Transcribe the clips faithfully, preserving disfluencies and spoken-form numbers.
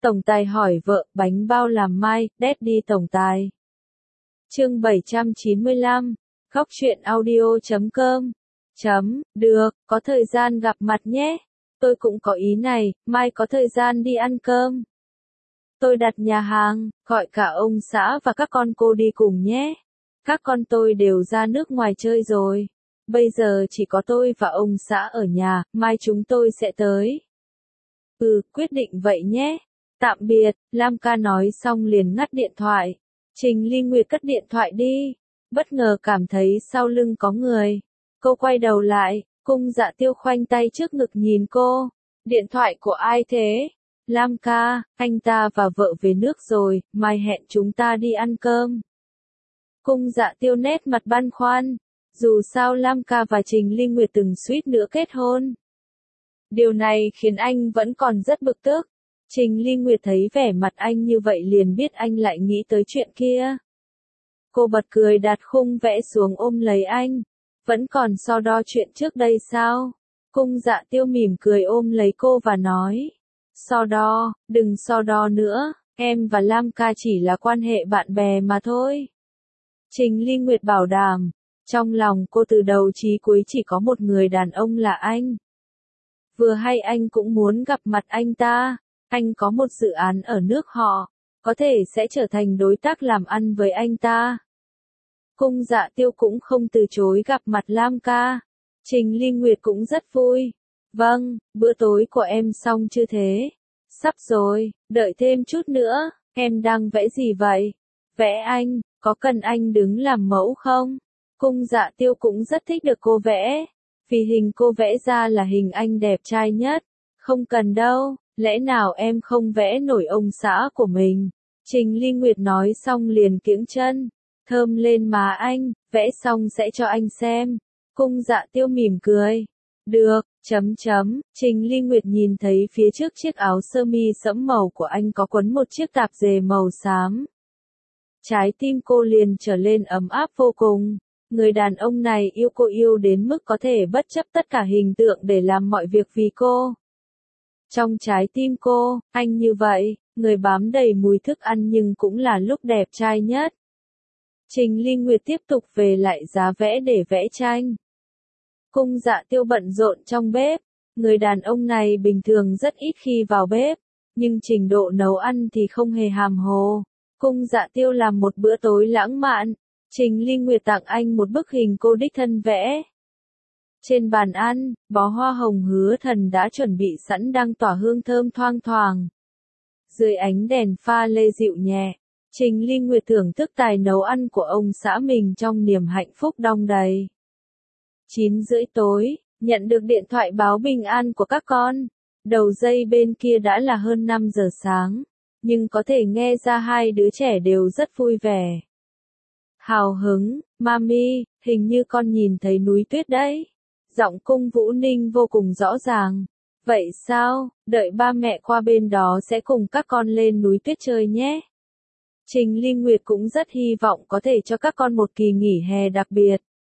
Tổng tài hỏi vợ, bánh bao làm mai, Daddy tổng tài. Chương bảy trăm chín mươi lăm, Khóc chuyện audio chấm com. Chấm, được, có thời gian gặp mặt nhé. Tôi cũng có ý này, mai có thời gian đi ăn cơm. Tôi đặt nhà hàng, gọi cả ông xã và các con cô đi cùng nhé. Các con tôi đều ra nước ngoài chơi rồi. Bây giờ chỉ có tôi và ông xã ở nhà, mai chúng tôi sẽ tới. Ừ, quyết định vậy nhé. Tạm biệt, Lam ca nói xong liền ngắt điện thoại. Trình Ly Nguyệt cất điện thoại đi. Bất ngờ cảm thấy sau lưng có người. Cô quay đầu lại, Cung Dạ Tiêu khoanh tay trước ngực nhìn cô. Điện thoại của ai thế? Lam ca, anh ta và vợ về nước rồi, mai hẹn chúng ta đi ăn cơm. Cung Dạ Tiêu nét mặt băn khoăn. Dù sao Lam ca và Trình Ly Nguyệt từng suýt nữa kết hôn. Điều này khiến anh vẫn còn rất bực tức. Trình Ly Nguyệt thấy vẻ mặt anh như vậy liền biết anh lại nghĩ tới chuyện kia. Cô bật cười đặt khung vẽ xuống ôm lấy anh. Vẫn còn so đo chuyện trước đây sao? Cung Dạ Tiêu mỉm cười ôm lấy cô và nói. So đo, đừng so đo nữa, em và Lam ca chỉ là quan hệ bạn bè mà thôi. Trình Ly Nguyệt bảo đảm. Trong lòng cô từ đầu chí cuối chỉ có một người đàn ông là anh. Vừa hay anh cũng muốn gặp mặt anh ta. Anh có một dự án ở nước họ, có thể sẽ trở thành đối tác làm ăn với anh ta. Cung Dạ Tiêu cũng không từ chối gặp mặt Lam ca. Trình Ly Nguyệt cũng rất vui. Vâng, bữa tối của em xong chưa thế? Sắp rồi, đợi thêm chút nữa, em đang vẽ gì vậy? Vẽ anh, có cần anh đứng làm mẫu không? Cung Dạ Tiêu cũng rất thích được cô vẽ, vì hình cô vẽ ra là hình anh đẹp trai nhất. Không cần đâu. Lẽ nào em không vẽ nổi ông xã của mình? Trình Ly Nguyệt nói xong liền kiễng chân. Thơm lên má anh, vẽ xong sẽ cho anh xem. Cung Dạ Tiêu mỉm cười. Được, chấm chấm. Trình Ly Nguyệt nhìn thấy phía trước chiếc áo sơ mi sẫm màu của anh có quấn một chiếc tạp dề màu xám. Trái tim cô liền trở lên ấm áp vô cùng. Người đàn ông này yêu cô yêu đến mức có thể bất chấp tất cả hình tượng để làm mọi việc vì cô. Trong trái tim cô, anh như vậy, người bám đầy mùi thức ăn nhưng cũng là lúc đẹp trai nhất. Trình Ly Nguyệt tiếp tục về lại giá vẽ để vẽ tranh. Cung Dạ Tiêu bận rộn trong bếp. Người đàn ông này bình thường rất ít khi vào bếp, nhưng trình độ nấu ăn thì không hề hàm hồ. Cung Dạ Tiêu làm một bữa tối lãng mạn. Trình Ly Nguyệt tặng anh một bức hình cô đích thân vẽ. Trên bàn ăn, bó hoa hồng hứa thần đã chuẩn bị sẵn đang tỏa hương thơm thoang thoảng. Dưới ánh đèn pha lê dịu nhẹ, Trình Ly Nguyệt thưởng thức tài nấu ăn của ông xã mình trong niềm hạnh phúc đong đầy. chín rưỡi tối, nhận được điện thoại báo bình an của các con. Đầu dây bên kia đã là hơn năm giờ sáng, nhưng có thể nghe ra hai đứa trẻ đều rất vui vẻ. Hào hứng, Mami, hình như con nhìn thấy núi tuyết đấy. Giọng Cung Vũ Ninh vô cùng rõ ràng. Vậy sao, đợi ba mẹ qua bên đó sẽ cùng các con lên núi tuyết chơi nhé. Trình Ly Nguyệt cũng rất hy vọng có thể cho các con một kỳ nghỉ hè đặc biệt.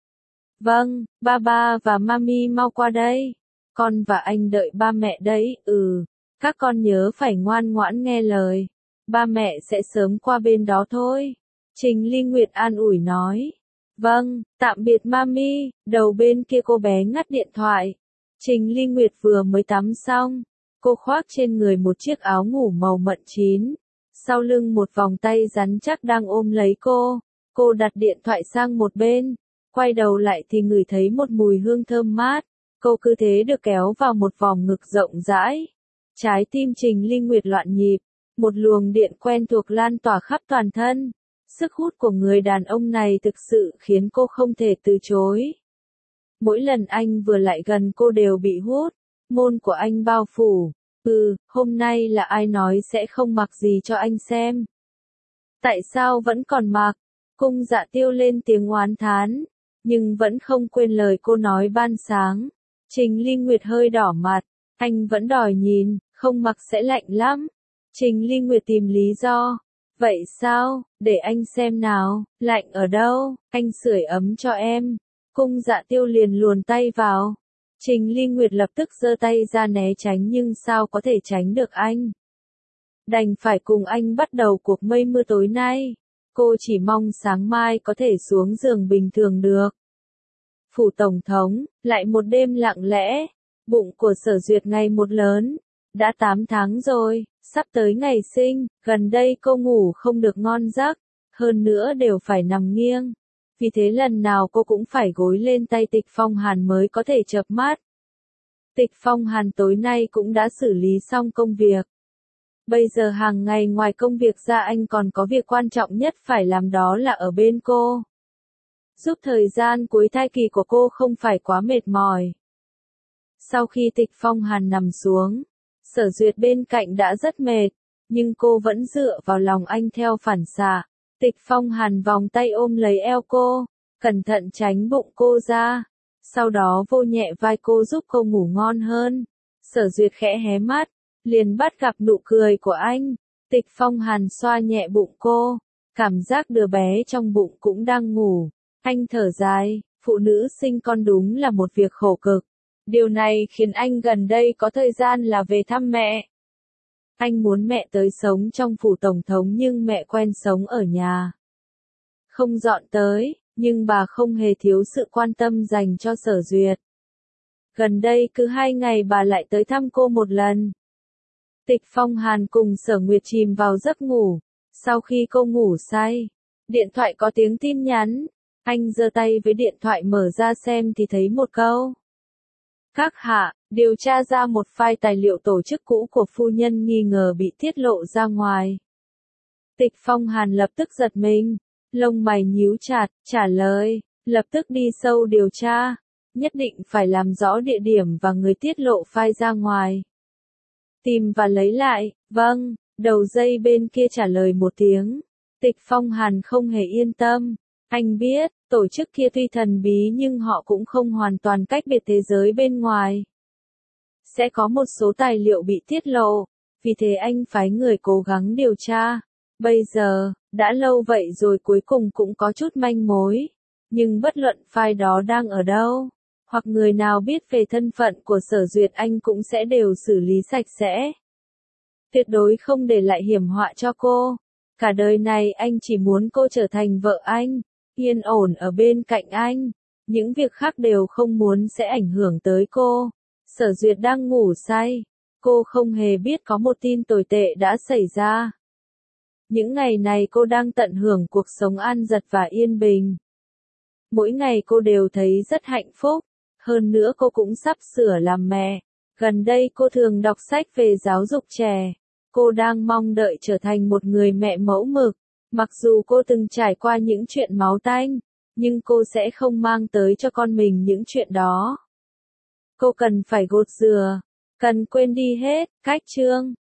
Vâng, ba ba và mami mau qua đây. Con và anh đợi ba mẹ đấy, ừ. Các con nhớ phải ngoan ngoãn nghe lời. Ba mẹ sẽ sớm qua bên đó thôi. Trình Ly Nguyệt an ủi nói. Vâng, tạm biệt mami. Đầu bên kia cô bé ngắt điện thoại. Trình Ly Nguyệt vừa mới tắm xong. Cô khoác trên người một chiếc áo ngủ màu mận chín. Sau lưng một vòng tay rắn chắc đang ôm lấy cô. Cô đặt điện thoại sang một bên. Quay đầu lại thì ngửi thấy một mùi hương thơm mát. Cô cứ thế được kéo vào một vòng ngực rộng rãi. Trái tim Trình Ly Nguyệt loạn nhịp. Một luồng điện quen thuộc lan tỏa khắp toàn thân. Sức hút của người đàn ông này thực sự khiến cô không thể từ chối. Mỗi lần anh vừa lại gần cô đều bị hút. Môn của anh bao phủ. Ừ, hôm nay là ai nói sẽ không mặc gì cho anh xem. Tại sao vẫn còn mặc? Cung Dạ Tiêu lên tiếng oán thán. Nhưng vẫn không quên lời cô nói ban sáng. Trình Ly Nguyệt hơi đỏ mặt. Anh vẫn đòi nhìn, không mặc sẽ lạnh lắm. Trình Ly Nguyệt tìm lý do. Vậy sao, để anh xem nào, lạnh ở đâu, anh sưởi ấm cho em. Cung Dạ Tiêu liền luồn tay vào. Trình Ly Nguyệt lập tức giơ tay ra né tránh nhưng sao có thể tránh được anh. đành phải cùng anh bắt đầu cuộc mây mưa tối nay. Cô chỉ mong sáng mai có thể xuống giường bình thường được. Phủ Tổng thống, lại một đêm lặng lẽ, bụng của Sở Duyệt ngày một lớn. Đã tám tháng rồi, sắp tới ngày sinh, gần đây cô ngủ không được ngon giấc, hơn nữa đều phải nằm nghiêng. Vì thế lần nào cô cũng phải gối lên tay Tịch Phong Hàn mới có thể chợp mắt. Tịch Phong Hàn tối nay cũng đã xử lý xong công việc. Bây giờ hàng ngày ngoài công việc ra anh còn có việc quan trọng nhất phải làm, đó là ở bên cô. Giúp thời gian cuối thai kỳ của cô không phải quá mệt mỏi. Sau khi Tịch Phong Hàn nằm xuống, Sở Duyệt bên cạnh đã rất mệt, nhưng cô vẫn dựa vào lòng anh theo phản xạ. Tịch Phong Hàn vòng tay ôm lấy eo cô, cẩn thận tránh bụng cô ra, sau đó vô nhẹ vai cô giúp cô ngủ ngon hơn. Sở Duyệt khẽ hé mắt, liền bắt gặp nụ cười của anh. Tịch Phong Hàn xoa nhẹ bụng cô, cảm giác đứa bé trong bụng cũng đang ngủ. Anh thở dài, phụ nữ sinh con đúng là một việc khổ cực. Điều này khiến anh gần đây có thời gian là về thăm mẹ. Anh muốn mẹ tới sống trong phủ Tổng thống nhưng mẹ quen sống ở nhà. Không dọn tới, nhưng bà không hề thiếu sự quan tâm dành cho Sở Duyệt. Gần đây cứ hai ngày bà lại tới thăm cô một lần. Tịch Phong Hàn cùng Sở Nguyệt chìm vào giấc ngủ. Sau khi cô ngủ say, điện thoại có tiếng tin nhắn. Anh giơ tay với điện thoại mở ra xem thì thấy một câu. Các hạ, điều tra ra một file tài liệu tổ chức cũ của phu nhân nghi ngờ bị tiết lộ ra ngoài. Tịch Phong Hàn lập tức giật mình, lông mày nhíu chặt, trả lời, lập tức đi sâu điều tra, nhất định phải làm rõ địa điểm và người tiết lộ file ra ngoài. Tìm và lấy lại, vâng, đầu dây bên kia trả lời một tiếng. Tịch Phong Hàn không hề yên tâm, anh biết, tổ chức kia tuy thần bí nhưng họ cũng không hoàn toàn cách biệt thế giới bên ngoài. Sẽ có một số tài liệu bị tiết lộ, vì thế anh phái người cố gắng điều tra. Bây giờ, đã lâu vậy rồi cuối cùng cũng có chút manh mối. Nhưng bất luận file đó đang ở đâu, hoặc người nào biết về thân phận của Sở Duyệt anh cũng sẽ đều xử lý sạch sẽ. Tuyệt đối không để lại hiểm họa cho cô. Cả đời này anh chỉ muốn cô trở thành vợ anh, yên ổn ở bên cạnh anh. Những việc khác đều không muốn sẽ ảnh hưởng tới cô. Sở Duyệt đang ngủ say. Cô không hề biết có một tin tồi tệ đã xảy ra. Những ngày này cô đang tận hưởng cuộc sống an dật và yên bình. Mỗi ngày cô đều thấy rất hạnh phúc. Hơn nữa cô cũng sắp sửa làm mẹ. Gần đây cô thường đọc sách về giáo dục trẻ. Cô đang mong đợi trở thành một người mẹ mẫu mực. Mặc dù cô từng trải qua những chuyện máu tanh, nhưng cô sẽ không mang tới cho con mình những chuyện đó. Cô cần phải gột rửa, cần quên đi hết, cách chương.